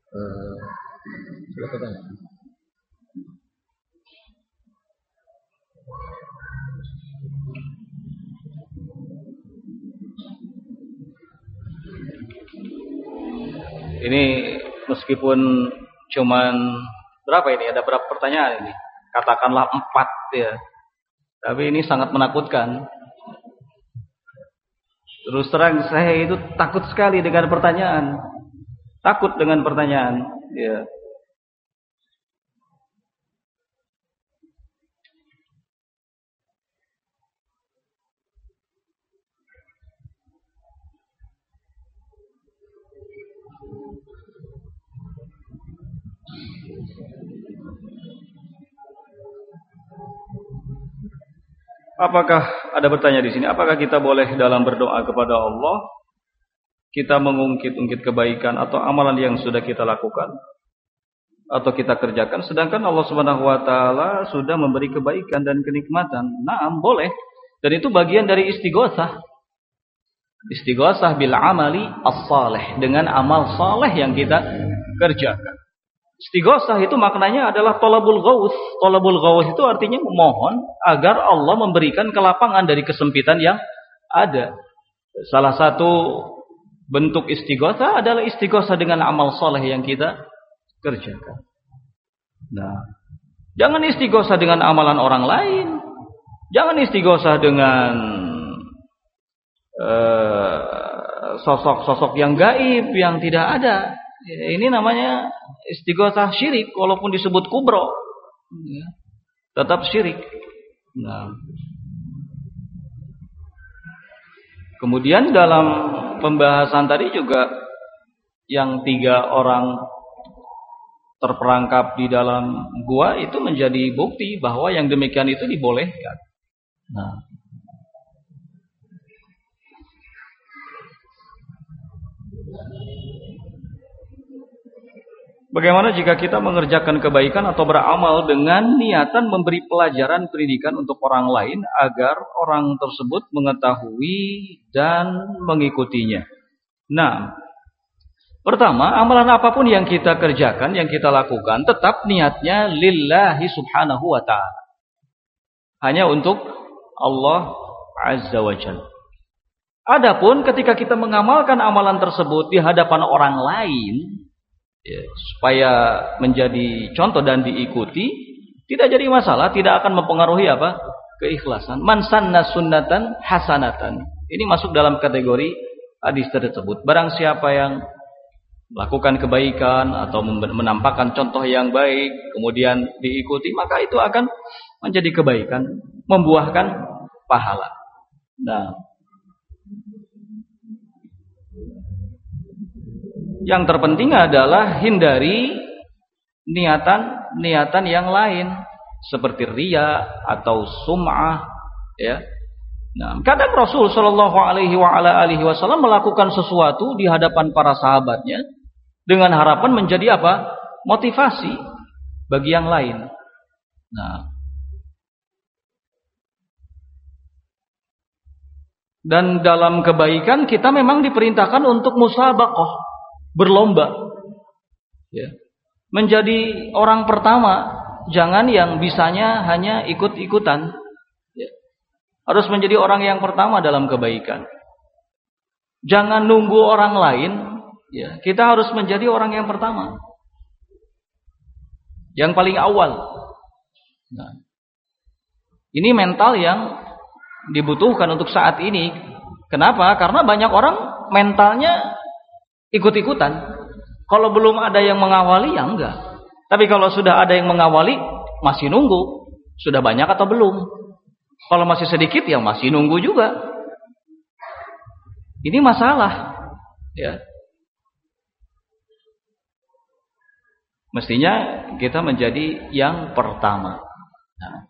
Eh, Silakan tanya. Ini meskipun cuman berapa ini? Ada berapa pertanyaan ini? Katakanlah 4 ya. Tapi ini sangat menakutkan. Terus terang saya itu takut sekali dengan pertanyaan. Takut dengan pertanyaan, ya. Apakah ada bertanya di sini? Apakah kita boleh dalam berdoa kepada Allah kita mengungkit-ungkit kebaikan atau amalan yang sudah kita lakukan atau kita kerjakan, sedangkan Allah Subhanahu Wa Taala sudah memberi kebaikan dan kenikmatan? Naam, boleh. Dan itu bagian dari istighosah. Istighosah bil amali as-salih, dengan amal saleh yang kita kerjakan. Istighosah itu maknanya adalah thalabul ghaus. Thalabul ghaus itu artinya memohon agar Allah memberikan kelapangan dari kesempitan yang ada. Salah satu bentuk istighosah adalah istighosah dengan amal saleh yang kita kerjakan. Nah, jangan istighosah dengan amalan orang lain. Jangan istighosah dengan sosok-sosok yang gaib, yang tidak ada. Ini namanya istighosah syirik, walaupun disebut kubro, tetap syirik. Nah, kemudian dalam pembahasan tadi juga yang 3 orang terperangkap di dalam gua itu menjadi bukti bahwa yang demikian itu dibolehkan. Nah, bagaimana jika kita mengerjakan kebaikan atau beramal dengan niatan memberi pelajaran pendidikan untuk orang lain agar orang tersebut mengetahui dan mengikutinya? Nah, pertama, amalan apapun yang kita kerjakan, yang kita lakukan, tetap niatnya lillahi subhanahu wa ta'ala. Hanya untuk Allah Azza wa Jalla. Adapun ketika kita mengamalkan amalan tersebut di hadapan orang lain, ya, supaya menjadi contoh dan diikuti, tidak jadi masalah, tidak akan mempengaruhi apa? Keikhlasan. Man sanna sunnatan hasanatan. Ini masuk dalam kategori hadis tersebut. Barang siapa yang melakukan kebaikan atau menampakkan contoh yang baik, kemudian diikuti, maka itu akan menjadi kebaikan, membuahkan pahala. Nah, yang terpenting adalah hindari niatan yang lain seperti riya atau sum'ah, ya. Nah, kadang Rasul Shallallahu Alaihi Wasallam melakukan sesuatu di hadapan para sahabatnya dengan harapan menjadi apa? Motivasi bagi yang lain. Nah, dan dalam kebaikan kita memang diperintahkan untuk musabaqah, berlomba, ya. Menjadi orang pertama, jangan yang bisanya hanya ikut-ikutan, ya. Harus menjadi orang yang pertama dalam kebaikan. Jangan nunggu orang lain, ya. Kita harus menjadi orang yang pertama, yang paling awal. Nah, ini mental yang dibutuhkan untuk saat ini. Kenapa? Karena banyak orang mentalnya ikut-ikutan. Kalau belum ada yang mengawali, ya enggak. Tapi kalau sudah ada yang mengawali, masih nunggu. Sudah banyak atau belum? Kalau masih sedikit, ya masih nunggu juga. Ini masalah, ya. Mestinya kita menjadi yang pertama. Nah,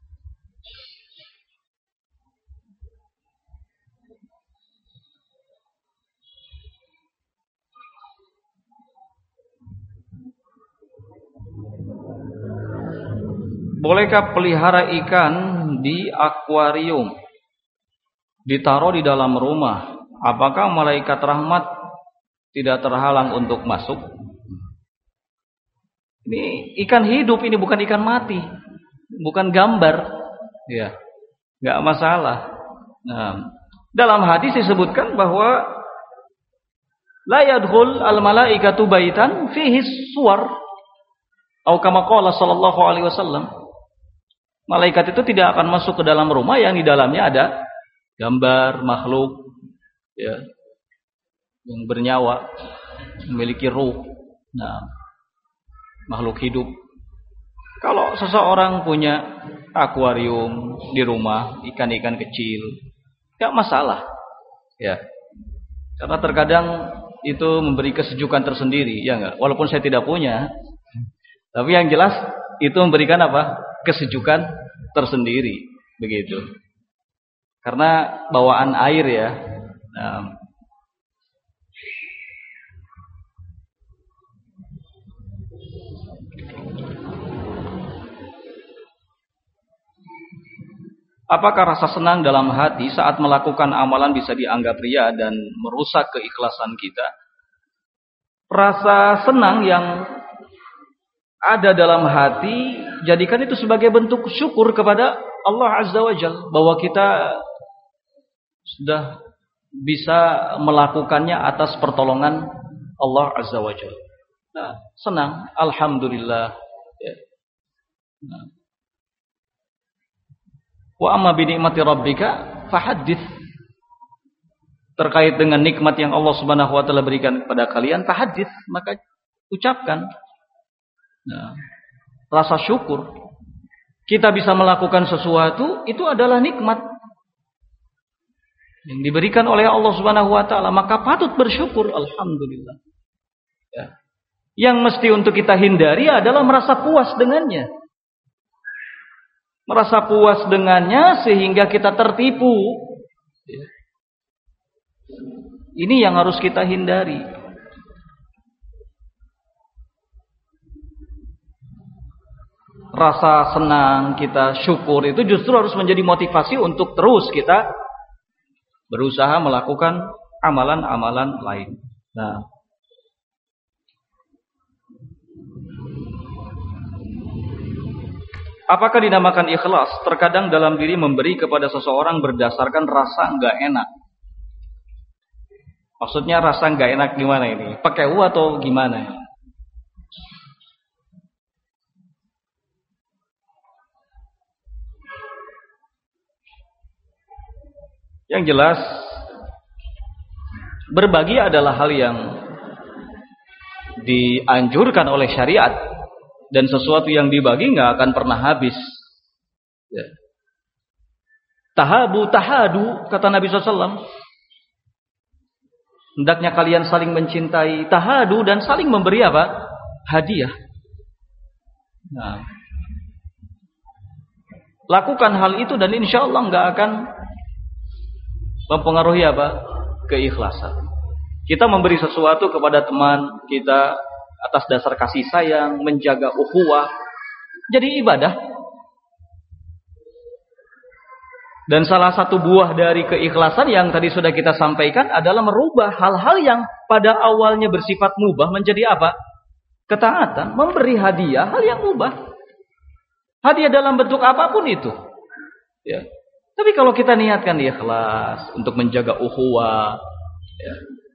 bolehkah pelihara ikan di akuarium ditaruh di dalam rumah? Apakah malaikat rahmat tidak terhalang untuk masuk? Ini ikan hidup, ini bukan ikan mati, bukan gambar, ya, nggak masalah. Nah, dalam hadis disebutkan bahwa la yadkhul al malaikatu baitan fihi suwar, atau kama qala sallallahu alaihi wasallam. Malaikat itu tidak akan masuk ke dalam rumah yang di dalamnya ada gambar makhluk, ya, yang bernyawa, memiliki ruh. Nah, makhluk hidup. Kalau seseorang punya akuarium di rumah, ikan-ikan kecil, enggak masalah. Ya. Karena terkadang itu memberi kesejukan tersendiri, ya enggak? Walaupun saya tidak punya. Tapi yang jelas itu memberikan apa? Kesejukan tersendiri, begitu. Karena bawaan air ya. Nah, apakah rasa senang dalam hati saat melakukan amalan bisa dianggap riya dan merusak keikhlasan kita? Rasa senang yang ada dalam hati, jadikan itu sebagai bentuk syukur kepada Allah Azza wa Jalla, bahwa kita sudah bisa melakukannya atas pertolongan Allah Azza wa Jalla. Nah, senang, alhamdulillah. Ya. Nah. Wa amma bi ni'mati rabbika fahaddits. Terkait dengan nikmat yang Allah Subhanahu wa taala berikan kepada kalian, fahaddits, maka ucapkan. Nah, rasa syukur. Kita bisa melakukan sesuatu, itu adalah nikmat yang diberikan oleh Allah Subhanahu wa taala, maka patut bersyukur, alhamdulillah. Ya. Yang mesti untuk kita hindari adalah merasa puas dengannya. Merasa puas dengannya sehingga kita tertipu. Ini yang harus kita hindari. Rasa senang kita, syukur itu justru harus menjadi motivasi untuk terus kita berusaha melakukan amalan-amalan lain. Nah, apakah dinamakan ikhlas? Terkadang dalam diri memberi kepada seseorang berdasarkan rasa enggak enak. Maksudnya rasa enggak enak gimana ini? Pakai u atau gimana? Yang jelas, berbagi adalah hal yang dianjurkan oleh syariat. Dan sesuatu yang dibagi nggak akan pernah habis. Ya. Tahabu tahadu, kata Nabi SAW. Hendaknya kalian saling mencintai, tahadu, dan saling memberi apa? Hadiah. Nah, lakukan hal itu dan insya Allah nggak akan mempengaruhi apa? Keikhlasan. Kita memberi sesuatu kepada teman kita atas dasar kasih sayang, menjaga ukhuwah, jadi ibadah. Dan salah satu buah dari keikhlasan yang tadi sudah kita sampaikan adalah merubah hal-hal yang pada awalnya bersifat mubah menjadi apa? Ketaatan, memberi hadiah, hal yang mubah. Hadiah dalam bentuk apapun itu. Ya. Tapi kalau kita niatkan ikhlas untuk menjaga ukhuwah, ya,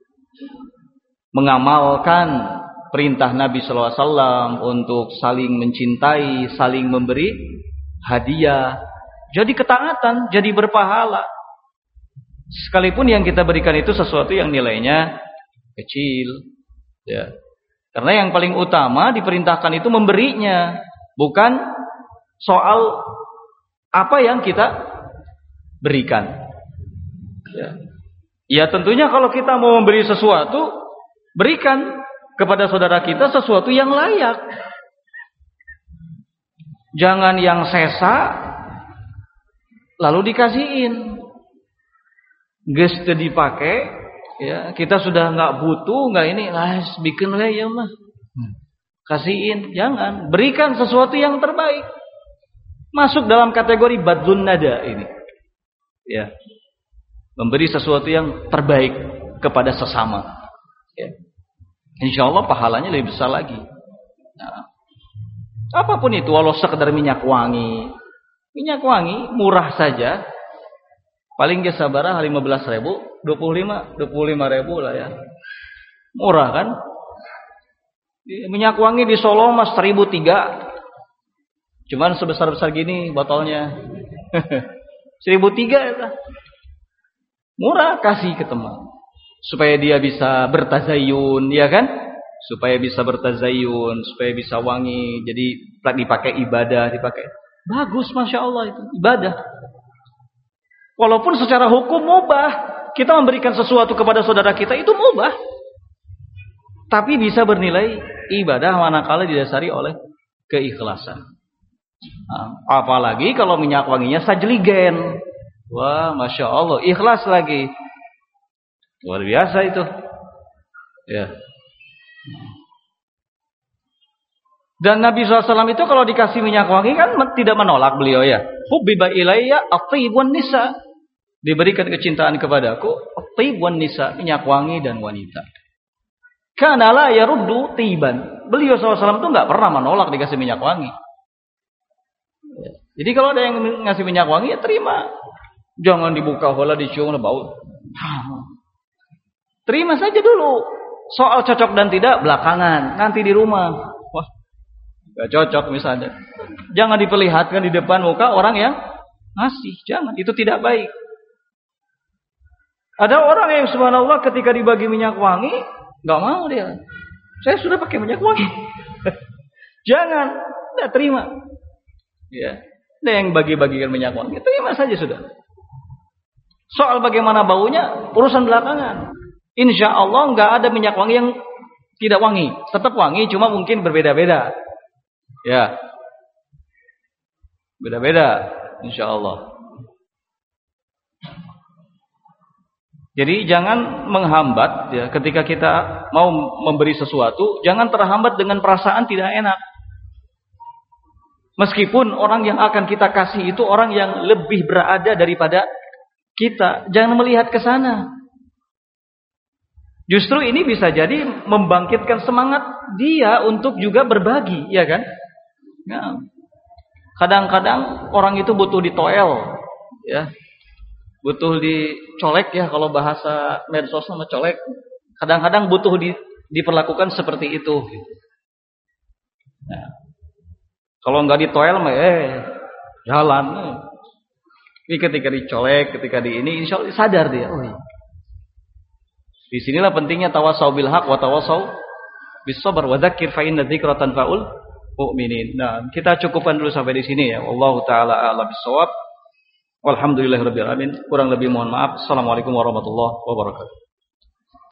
mengamalkan perintah Nabi SAW untuk saling mencintai, saling memberi hadiah, jadi ketaatan, jadi berpahala. Sekalipun yang kita berikan itu sesuatu yang nilainya kecil, ya. Karena yang paling utama diperintahkan itu memberinya, bukan soal apa yang kita berikan. Ya tentunya kalau kita mau memberi sesuatu, berikan kepada saudara kita sesuatu yang layak. Jangan yang sesa lalu dikasihin. Geus teu dipake, ya, kita sudah enggak butuh, enggak ini, bikin we ya mah. Kasihin, jangan, berikan sesuatu yang terbaik. Masuk dalam kategori badzun nada ini. Ya. Memberi sesuatu yang terbaik kepada sesama. Ya. Insya Allah pahalanya lebih besar lagi. Nah, Apapun itu, walau sekedar minyak wangi. Minyak wangi murah saja. Paling ge sabaraha 15.000, 25.000 lah ya. Murah kan? Minyak wangi di Solo mas 1.003. Cuman sebesar-besar gini botolnya. 1.003 ya. Murah, kasih ke teman. Supaya dia bisa bertazayun, ya kan? Supaya bisa bertazayun, supaya bisa wangi. Jadi dipakai ibadah, dipakai. Bagus, Masya Allah itu. Ibadah. Walaupun secara hukum mubah. Kita memberikan sesuatu kepada saudara kita itu mubah. Tapi bisa bernilai ibadah manakala didasari oleh keikhlasan. Nah, apalagi kalau minyak wanginya sajligen. Wah, Masya Allah. Ikhlas lagi. Luar biasa itu. Ya. Dan Nabi SAW itu kalau dikasih minyak wangi kan tidak menolak beliau ya. Hubbiba ilayya at-tibun nisa. Diberikan kecintaan kepadaku at-tibun nisa, minyak wangi dan wanita. Kana la yaruddu tiban. Beliau SAW itu enggak pernah menolak dikasih minyak wangi. Jadi kalau ada yang ngasih minyak wangi ya terima. Jangan dibuka heula dicium bau. Terima saja dulu. Soal cocok dan tidak belakangan, nanti di rumah. Wah, gak cocok misalnya. Jangan diperlihatkan di depan muka orang yang ngasih. Jangan, itu tidak baik. Ada orang yang subhanallah ketika dibagi minyak wangi, gak mau dia. Saya sudah pakai minyak wangi. Jangan, tidak terima. Ya, ada yang bagi-bagikan minyak wangi, terima saja sudah. Soal bagaimana baunya, urusan belakangan. Insya Allah nggak ada minyak wangi yang tidak wangi. Tetap wangi, cuma mungkin berbeda-beda. Ya, beda-beda. Insya Allah. Jadi jangan menghambat ya, ketika kita mau memberi sesuatu, jangan terhambat dengan perasaan tidak enak. Meskipun orang yang akan kita kasih itu orang yang lebih berada daripada kita, jangan melihat ke sana. Justru ini bisa jadi membangkitkan semangat dia untuk juga berbagi, ya kan? Ya. Kadang-kadang orang itu butuh ditoel, ya. Butuh dicolek ya, kalau bahasa medsos sama colek. Kadang-kadang butuh diperlakukan seperti itu. Nah, kalau nggak ditoel mah jalan. Ini ketika dicolek, ketika ini insya Allah sadar dia. Oh iya. Di sinilah pentingnya tawasau bil haq wa tawasau bis sabr wa dzakir fa inna dzikra tanfa'ul mu'minin. Nah, kita cukupkan dulu sampai di sini ya. Wallahu taala a'lam bissawab. Walhamdulillahirabbil alamin. Kurang lebih mohon maaf. Assalamualaikum warahmatullahi wabarakatuh.